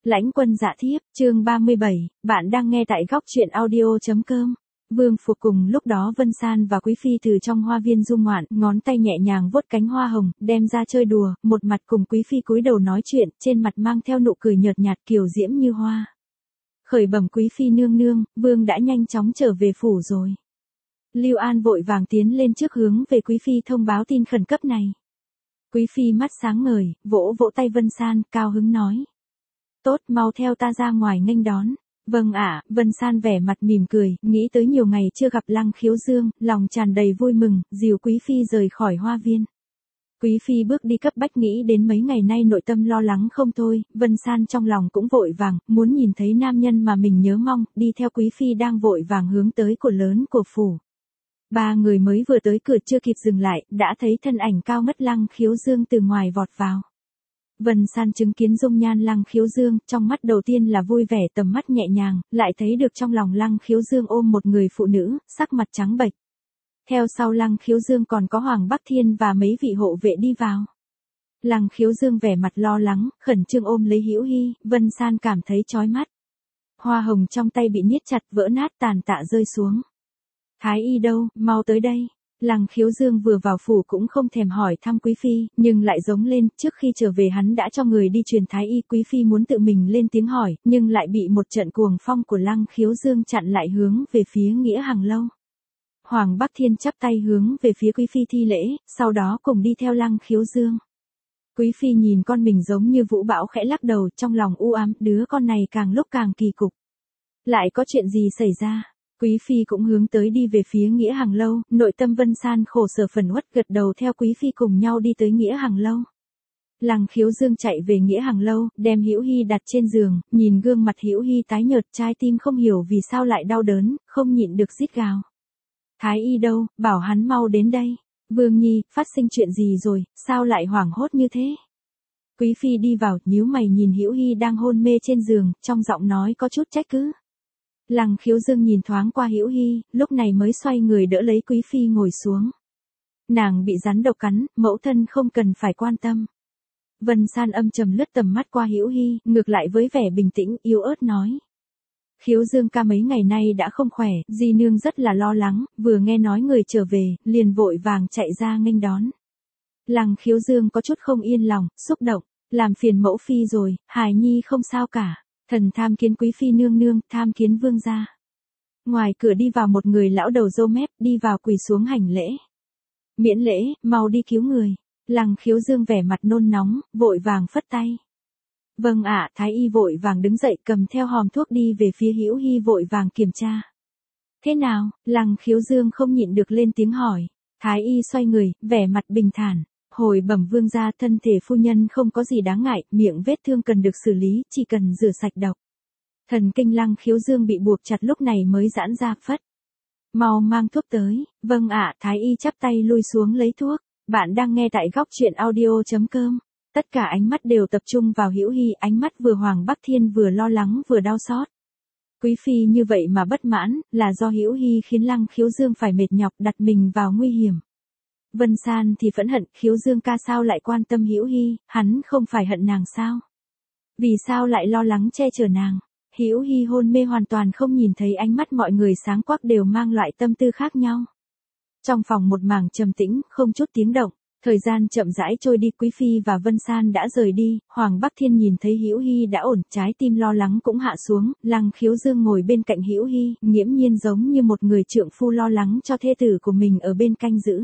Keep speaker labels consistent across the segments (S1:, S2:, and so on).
S1: Lãnh Quân Dạ Thiếp, chương 37, bạn đang nghe tại góc truyện audio.com. Vương Phục cùng lúc đó Vân San và Quý Phi từ trong hoa viên du ngoạn, ngón tay nhẹ nhàng vuốt cánh hoa hồng, đem ra chơi đùa, một mặt cùng Quý Phi cúi đầu nói chuyện, trên mặt mang theo nụ cười nhợt nhạt kiều diễm như hoa. Khởi bẩm Quý Phi nương nương, Vương đã nhanh chóng trở về phủ rồi. Lưu An vội vàng tiến lên trước hướng về Quý Phi thông báo tin khẩn cấp này. Quý Phi mắt sáng ngời, vỗ vỗ tay Vân San, cao hứng nói. Tốt, mau theo ta ra ngoài nghênh đón. Vâng ạ, Vân San vẻ mặt mỉm cười, nghĩ tới nhiều ngày chưa gặp Lăng Khiếu Dương, lòng tràn đầy vui mừng, dìu Quý Phi rời khỏi hoa viên. Quý Phi bước đi cấp bách nghĩ đến mấy ngày nay nội tâm lo lắng không thôi, Vân San trong lòng cũng vội vàng, muốn nhìn thấy nam nhân mà mình nhớ mong, đi theo Quý Phi đang vội vàng hướng tới cửa lớn của phủ. Ba người mới vừa tới cửa chưa kịp dừng lại, đã thấy thân ảnh cao ngất Lăng Khiếu Dương từ ngoài vọt vào. Vân San chứng kiến dung nhan Lăng Khiếu Dương, trong mắt đầu tiên là vui vẻ tầm mắt nhẹ nhàng, lại thấy được trong lòng Lăng Khiếu Dương ôm một người phụ nữ, sắc mặt trắng bệch. Theo sau Lăng Khiếu Dương còn có Hoàng Bắc Thiên và mấy vị hộ vệ đi vào. Lăng Khiếu Dương vẻ mặt lo lắng, khẩn trương ôm lấy Hữu Hi, Vân San cảm thấy chói mắt. Hoa hồng trong tay bị niết chặt vỡ nát tàn tạ rơi xuống. Thái y đâu, mau tới đây. Lăng Khiếu Dương vừa vào phủ cũng không thèm hỏi thăm Quý Phi, nhưng lại giống lên, trước khi trở về hắn đã cho người đi truyền Thái y. Quý Phi muốn tự mình lên tiếng hỏi, nhưng lại bị một trận cuồng phong của Lăng Khiếu Dương chặn lại hướng về phía Nghĩa Hằng Lâu. Hoàng Bắc Thiên chắp tay hướng về phía Quý Phi thi lễ, sau đó cùng đi theo Lăng Khiếu Dương. Quý Phi nhìn con mình giống như vũ bão khẽ lắc đầu, trong lòng u ám, đứa con này càng lúc càng kỳ cục. Lại có chuyện gì xảy ra? Quý Phi cũng hướng tới đi về phía Nghĩa Hằng Lâu, nội tâm Vân San khổ sở phần uất gật đầu theo Quý Phi cùng nhau đi tới Nghĩa Hằng Lâu. Lăng Khiếu Dương chạy về Nghĩa Hằng Lâu, đem Hữu Hi đặt trên giường, nhìn gương mặt Hữu Hi tái nhợt, trái tim không hiểu vì sao lại đau đớn, không nhịn được rít gào. Thái y đâu, bảo hắn mau đến đây. Vương Nhi, phát sinh chuyện gì rồi, sao lại hoảng hốt như thế? Quý Phi đi vào, nhíu mày nhìn Hữu Hi đang hôn mê trên giường, trong giọng nói có chút trách cứ. Lăng Khiếu Dương nhìn thoáng qua Hữu Hi, lúc này mới xoay người đỡ lấy Quý Phi ngồi xuống. Nàng bị rắn độc cắn, mẫu thân không cần phải quan tâm. Vân San âm trầm lướt tầm mắt qua Hữu Hi, ngược lại với vẻ bình tĩnh, yếu ớt nói. Khiếu Dương ca mấy ngày nay đã không khỏe, di nương rất là lo lắng, vừa nghe nói người trở về, liền vội vàng chạy ra nghênh đón. Lăng Khiếu Dương có chút không yên lòng, xúc động, làm phiền mẫu phi rồi, hài nhi không sao cả. Thần tham kiến Quý Phi nương nương, tham kiến vương gia. Ngoài cửa đi vào một người lão đầu râu mép, đi vào quỳ xuống hành lễ. Miễn lễ, mau đi cứu người. Lăng Khiếu Dương vẻ mặt nôn nóng, vội vàng phất tay. Vâng ạ, Thái y vội vàng đứng dậy cầm theo hòm thuốc đi về phía Hữu Hi vội vàng kiểm tra. Thế nào? Lăng Khiếu Dương không nhịn được lên tiếng hỏi. Thái y xoay người, vẻ mặt bình thản. Hồi bẩm vương gia, thân thể phu nhân không có gì đáng ngại, miệng vết thương cần được xử lý, chỉ cần rửa sạch độc. Thần kinh Lăng Khiếu Dương bị buộc chặt lúc này mới giãn ra, phất. Mau mang thuốc tới. Vâng ạ, Thái y chắp tay lui xuống lấy thuốc. Bạn đang nghe tại góc truyện audio.com. Tất cả ánh mắt đều tập trung vào Hữu Hi, ánh mắt vừa Hoàng Bắc Thiên vừa lo lắng vừa đau xót. Quý Phi như vậy mà bất mãn, là do Hữu Hi khiến Lăng Khiếu Dương phải mệt nhọc đặt mình vào nguy hiểm. Vân San thì phẫn hận, Khiếu Dương ca sao lại quan tâm Hữu Hi, hắn không phải hận nàng sao? Vì sao lại lo lắng che chở nàng? Hữu Hi hôn mê hoàn toàn không nhìn thấy ánh mắt mọi người sáng quắc đều mang loại tâm tư khác nhau. Trong phòng một mảng trầm tĩnh, không chút tiếng động, thời gian chậm rãi trôi đi, Quý Phi và Vân San đã rời đi, Hoàng Bắc Thiên nhìn thấy Hữu Hi đã ổn, trái tim lo lắng cũng hạ xuống, Lăng Khiếu Dương ngồi bên cạnh Hữu Hi, nghiễm nhiên giống như một người trượng phu lo lắng cho thê tử của mình ở bên canh giữ.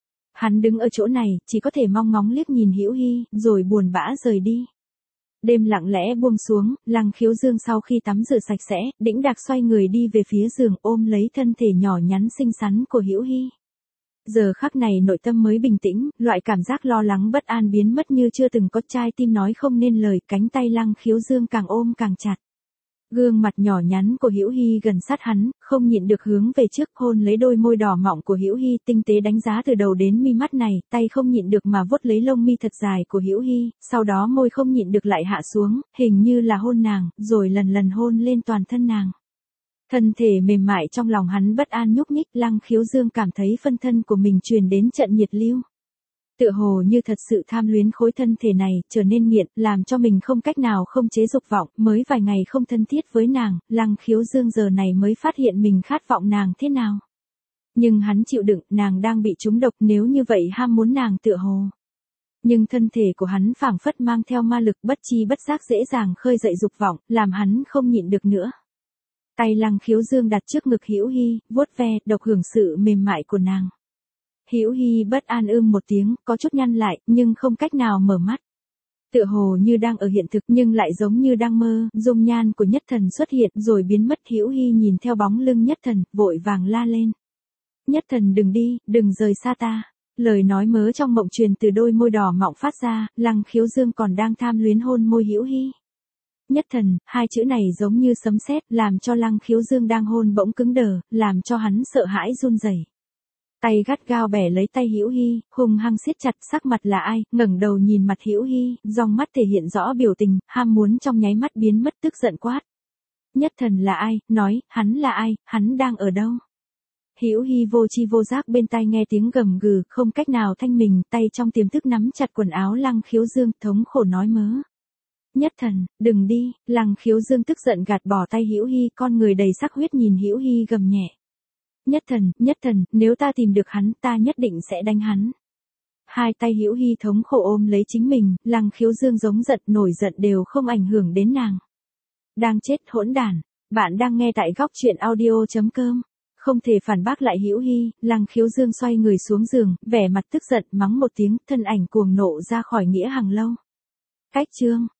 S1: Hắn đứng ở chỗ này, chỉ có thể mong ngóng liếc nhìn Hữu Hi, rồi buồn bã rời đi. Đêm lặng lẽ buông xuống, Lăng Khiếu Dương sau khi tắm rửa sạch sẽ, đĩnh đạc xoay người đi về phía giường ôm lấy thân thể nhỏ nhắn xinh xắn của Hữu Hi. Giờ khắc này nội tâm mới bình tĩnh, loại cảm giác lo lắng bất an biến mất như chưa từng có, trái tim nói không nên lời, cánh tay Lăng Khiếu Dương càng ôm càng chặt. Gương mặt nhỏ nhắn của Hữu Hi gần sát hắn, không nhịn được hướng về trước hôn lấy đôi môi đỏ mọng của Hữu Hi, tinh tế đánh giá từ đầu đến mi mắt này, tay không nhịn được mà vuốt lấy lông mi thật dài của Hữu Hi, sau đó môi không nhịn được lại hạ xuống, hình như là hôn nàng, rồi lần lần hôn lên toàn thân nàng. Thân thể mềm mại trong lòng hắn bất an nhúc nhích, Lăng Khiếu Dương cảm thấy phân thân của mình truyền đến trận nhiệt lưu. Tựa hồ như thật sự tham luyến khối thân thể này, trở nên nghiện, làm cho mình không cách nào không chế dục vọng, mới vài ngày không thân thiết với nàng, Lăng Khiếu Dương giờ này mới phát hiện mình khát vọng nàng thế nào. Nhưng hắn chịu đựng, nàng đang bị trúng độc, nếu như vậy ham muốn nàng tựa hồ. Nhưng thân thể của hắn phảng phất mang theo ma lực, bất chi bất giác dễ dàng khơi dậy dục vọng, làm hắn không nhịn được nữa. Tay Lăng Khiếu Dương đặt trước ngực Hữu Hi, vuốt ve, độc hưởng sự mềm mại của nàng. Hữu Hi bất an một tiếng, có chút nhăn lại, nhưng không cách nào mở mắt. Tựa hồ như đang ở hiện thực nhưng lại giống như đang mơ, dung nhan của Nhất Thần xuất hiện rồi biến mất. Hữu Hi nhìn theo bóng lưng Nhất Thần, vội vàng la lên. Nhất Thần đừng đi, đừng rời xa ta. Lời nói mớ trong mộng truyền từ đôi môi đỏ mọng phát ra, Lăng Khiếu Dương còn đang tham luyến hôn môi Hữu Hi. Nhất Thần, hai chữ này giống như sấm sét, làm cho Lăng Khiếu Dương đang hôn bỗng cứng đờ, làm cho hắn sợ hãi run rẩy. Tay gắt gao bẻ lấy tay Hữu Hi, hung hăng siết chặt. Sắc mặt là ai? Ngẩng đầu nhìn mặt Hữu Hi, dòng mắt thể hiện rõ biểu tình, ham muốn trong nháy mắt biến mất, tức giận quát. Nhất Thần là ai? Nói, hắn là ai? Hắn đang ở đâu? Hữu Hi vô chi vô giác bên tai nghe tiếng gầm gừ, không cách nào thanh mình, tay trong tiềm thức nắm chặt quần áo Lăng Khiếu Dương, thống khổ nói mớ. Nhất Thần, đừng đi. Lăng Khiếu Dương tức giận gạt bỏ tay Hữu Hi, con người đầy sắc huyết nhìn Hữu Hi gầm nhẹ. Nhất Thần, nếu ta tìm được hắn, ta nhất định sẽ đánh hắn. Hai tay Hữu Hi thống khổ ôm lấy chính mình, Lăng Khiếu Dương giống giận, nổi giận đều không ảnh hưởng đến nàng. Đang chết hỗn đản. Bạn đang nghe tại góc truyện audio.com. Không thể phản bác lại Hữu Hi, Lăng Khiếu Dương xoay người xuống giường, vẻ mặt tức giận, mắng một tiếng, thân ảnh cuồng nộ ra khỏi Nghĩa Hằng lâu. Cách chương